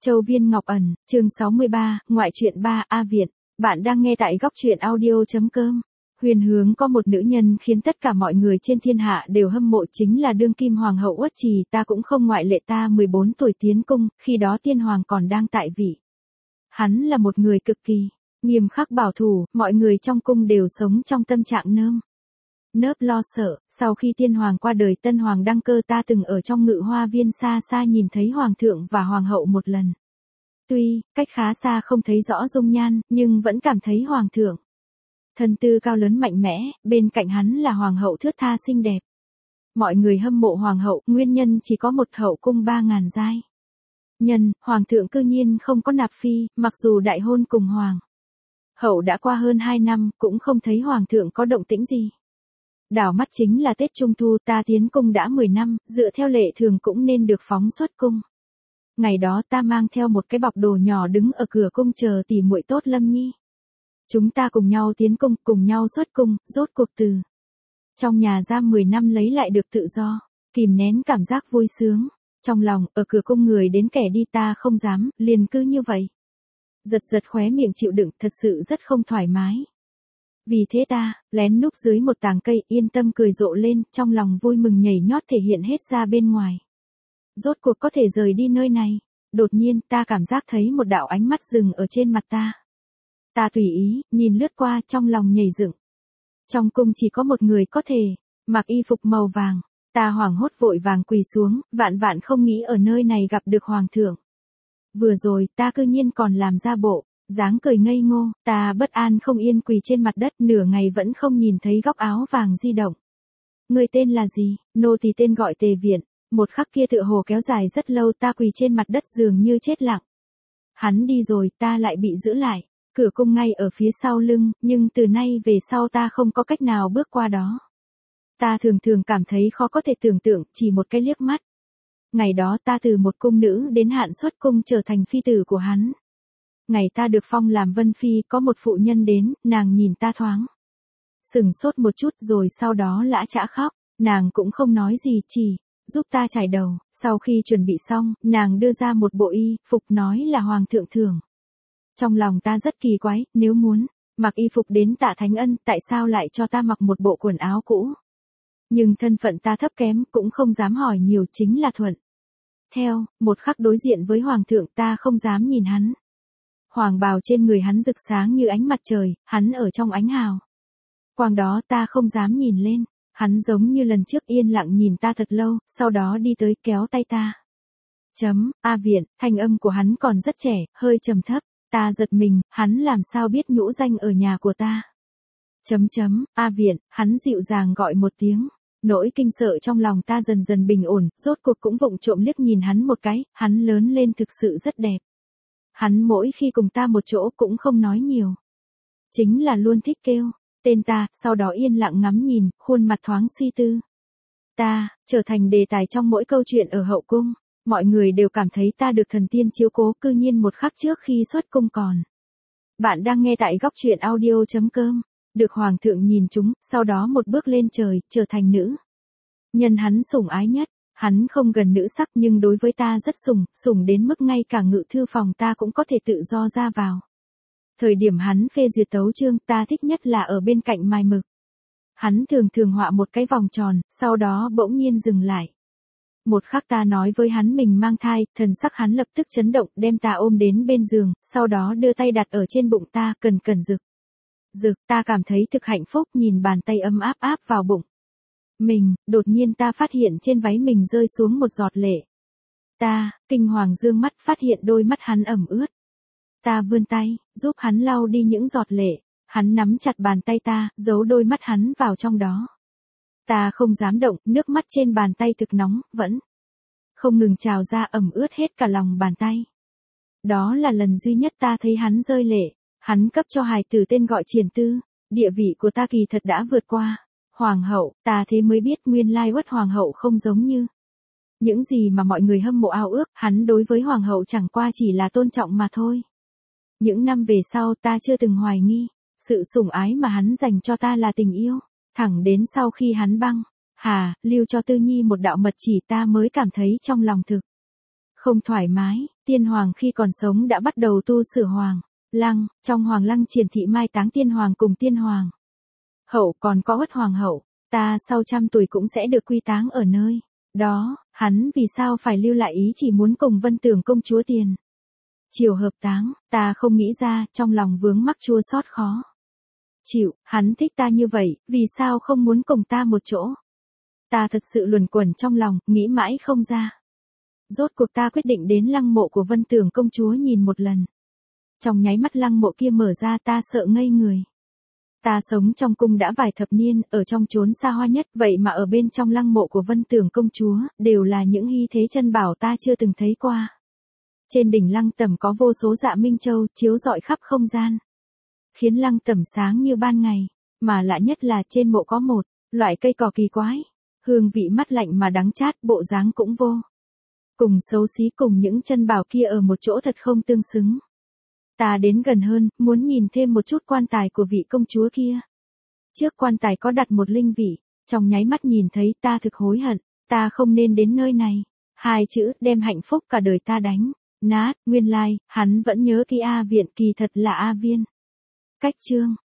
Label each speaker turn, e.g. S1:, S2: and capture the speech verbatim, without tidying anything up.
S1: Châu Viên Ngọc Ẩn, chương sáu mươi ba, ngoại truyện ba, A Viện. Bạn đang nghe tại góc truyện audio.com. Huyền hướng có một nữ nhân khiến tất cả mọi người trên thiên hạ đều hâm mộ, chính là đương kim hoàng hậu Uất Trì. Ta cũng không ngoại lệ, ta mười bốn tuổi tiến cung, khi đó tiên hoàng còn đang tại vị. Hắn là một người cực kỳ nghiêm khắc bảo thủ, mọi người trong cung đều sống trong tâm trạng nơm nớp lo sợ. Sau khi tiên hoàng qua đời, tân hoàng đăng cơ, ta từng ở trong ngự hoa viên xa xa nhìn thấy hoàng thượng và hoàng hậu một lần. Tuy cách khá xa không thấy rõ dung nhan, nhưng vẫn cảm thấy hoàng thượng thân tư cao lớn mạnh mẽ, bên cạnh hắn là hoàng hậu thướt tha xinh đẹp. Mọi người hâm mộ hoàng hậu, nguyên nhân chỉ có một hậu cung ba ngàn giai nhân, hoàng thượng cư nhiên không có nạp phi, mặc dù đại hôn cùng hoàng hậu đã qua hơn hai năm, cũng không thấy hoàng thượng có động tĩnh gì. Đảo mắt chính là Tết Trung Thu, ta tiến cung đã mười năm, dựa theo lệ thường cũng nên được phóng xuất cung. Ngày đó ta mang theo một cái bọc đồ nhỏ đứng ở cửa cung chờ tỉ muội tốt Lâm Nhi. Chúng ta cùng nhau tiến cung, cùng nhau xuất cung, rốt cuộc từ trong nhà giam mười năm lấy lại được tự do, kìm nén cảm giác vui sướng trong lòng, ở cửa cung người đến kẻ đi ta không dám, liền cứ như vậy. Giật giật khóe miệng chịu đựng, thật sự rất không thoải mái. Vì thế ta, lén núp dưới một tàng cây, yên tâm cười rộ lên, trong lòng vui mừng nhảy nhót thể hiện hết ra bên ngoài. Rốt cuộc có thể rời đi nơi này. Đột nhiên, ta cảm giác thấy một đạo ánh mắt dừng ở trên mặt ta. Ta tùy ý, nhìn lướt qua, trong lòng nhảy dựng. Trong cung chỉ có một người có thể mặc y phục màu vàng. Ta hoảng hốt vội vàng quỳ xuống, vạn vạn không nghĩ ở nơi này gặp được hoàng thượng. Vừa rồi, ta cư nhiên còn làm ra bộ dáng cười ngây ngô, ta bất an không yên quỳ trên mặt đất, nửa ngày vẫn không nhìn thấy góc áo vàng di động. Người tên là gì? Nô tỳ tên gọi Tề Viện. Một khắc kia tựa hồ kéo dài rất lâu, ta quỳ trên mặt đất dường như chết lặng. Hắn đi rồi, ta lại bị giữ lại. Cửa cung ngay ở phía sau lưng, nhưng từ nay về sau ta không có cách nào bước qua đó. Ta thường thường cảm thấy khó có thể tưởng tượng, chỉ một cái liếc mắt. Ngày đó ta từ một cung nữ đến hạn xuất cung trở thành phi tử của hắn. Ngày ta được phong làm vân phi, có một phụ nhân đến, nàng nhìn ta thoáng sừng sốt một chút rồi sau đó lã chã khóc, nàng cũng không nói gì, chỉ giúp ta chải đầu. Sau khi chuẩn bị xong, nàng đưa ra một bộ y phục nói là hoàng thượng thưởng. Trong lòng ta rất kỳ quái, nếu muốn mặc y phục đến tạ thánh ân, tại sao lại cho ta mặc một bộ quần áo cũ? Nhưng thân phận ta thấp kém, cũng không dám hỏi nhiều, chính là thuận theo. Một khắc đối diện với hoàng thượng, ta không dám nhìn hắn. Hoàng bào trên người hắn rực sáng như ánh mặt trời, hắn ở trong ánh hào quang đó, ta không dám nhìn lên. Hắn giống như lần trước yên lặng nhìn ta thật lâu, sau đó đi tới kéo tay ta. Chấm, A Viện, thanh âm của hắn còn rất trẻ, hơi trầm thấp. Ta giật mình, hắn làm sao biết nhũ danh ở nhà của ta? Chấm chấm, A Viện, hắn dịu dàng gọi một tiếng. Nỗi kinh sợ trong lòng ta dần dần bình ổn, rốt cuộc cũng vụng trộm liếc nhìn hắn một cái, hắn lớn lên thực sự rất đẹp. Hắn mỗi khi cùng ta một chỗ cũng không nói nhiều. Chính là luôn thích kêu tên ta, sau đó yên lặng ngắm nhìn, khuôn mặt thoáng suy tư. Ta, trở thành đề tài trong mỗi câu chuyện ở hậu cung. Mọi người đều cảm thấy ta được thần tiên chiếu cố, cư nhiên một khắc trước khi xuất cung còn. Bạn đang nghe tại góc truyện audio.com. Được hoàng thượng nhìn chúng, sau đó một bước lên trời, trở thành nữ nhân hắn sủng ái nhất. Hắn không gần nữ sắc nhưng đối với ta rất sủng, sủng đến mức ngay cả ngự thư phòng ta cũng có thể tự do ra vào. Thời điểm hắn phê duyệt tấu chương, ta thích nhất là ở bên cạnh mài mực. Hắn thường thường họa một cái vòng tròn, sau đó bỗng nhiên dừng lại. Một khắc ta nói với hắn mình mang thai, thần sắc hắn lập tức chấn động, đem ta ôm đến bên giường, sau đó đưa tay đặt ở trên bụng ta, cần cần rực. Rực, ta cảm thấy thực hạnh phúc, nhìn bàn tay ấm áp áp vào bụng mình, đột nhiên ta phát hiện trên váy mình rơi xuống một giọt lệ. Ta, kinh hoàng dương mắt, phát hiện đôi mắt hắn ẩm ướt. Ta vươn tay, giúp hắn lau đi những giọt lệ. Hắn nắm chặt bàn tay ta, giấu đôi mắt hắn vào trong đó. Ta không dám động, nước mắt trên bàn tay thực nóng, vẫn không ngừng trào ra, ẩm ướt hết cả lòng bàn tay. Đó là lần duy nhất ta thấy hắn rơi lệ. Hắn cấp cho hài tử tên gọi Triển Tư. Địa vị của ta kỳ thật đã vượt qua hoàng hậu, ta thế mới biết nguyên lai Uất hoàng hậu không giống như những gì mà mọi người hâm mộ ao ước. Hắn đối với hoàng hậu chẳng qua chỉ là tôn trọng mà thôi. Những năm về sau ta chưa từng hoài nghi sự sủng ái mà hắn dành cho ta là tình yêu. Thẳng đến sau khi hắn băng hà lưu cho Tư Nhi một đạo mật chỉ, ta mới cảm thấy trong lòng thực Không thoải mái, tiên hoàng khi còn sống đã bắt đầu tu sửa hoàng lăng, trong hoàng lăng triển thị mai táng tiên hoàng cùng tiên hoàng hậu còn có Uất hoàng hậu, ta sau trăm tuổi cũng sẽ được quy táng ở nơi đó, hắn vì sao phải lưu lại ý chỉ muốn cùng Vân Tường công chúa tiền triều hợp táng, ta không nghĩ ra, trong lòng vướng mắc chua xót khó chịu, hắn thích ta như vậy, vì sao không muốn cùng ta một chỗ? Ta thật sự luẩn quẩn trong lòng, nghĩ mãi không ra. Rốt cuộc ta quyết định đến lăng mộ của Vân Tường công chúa nhìn một lần. Trong nháy mắt lăng mộ kia mở ra ta sợ ngây người. Ta sống trong cung đã vài thập niên, ở trong chốn xa hoa nhất, vậy mà ở bên trong lăng mộ của Vân Tường công chúa, đều là những hy thế chân bảo ta chưa từng thấy qua. Trên đỉnh lăng tẩm có vô số dạ minh châu, chiếu rọi khắp không gian. Khiến lăng tẩm sáng như ban ngày, mà lạ nhất là trên mộ có một loại cây cỏ kỳ quái, hương vị mát lạnh mà đắng chát, bộ dáng cũng vô cùng xấu xí, cùng những chân bảo kia ở một chỗ thật không tương xứng. Ta đến gần hơn, muốn nhìn thêm một chút quan tài của vị công chúa kia. Trước quan tài có đặt một linh vị, trong nháy mắt nhìn thấy ta thực hối hận, ta không nên đến nơi này. Hai chữ đem hạnh phúc cả đời ta đánh nát, nguyên lai, like, hắn vẫn nhớ kỹ A viện, kỳ thật là A viên. Cách chương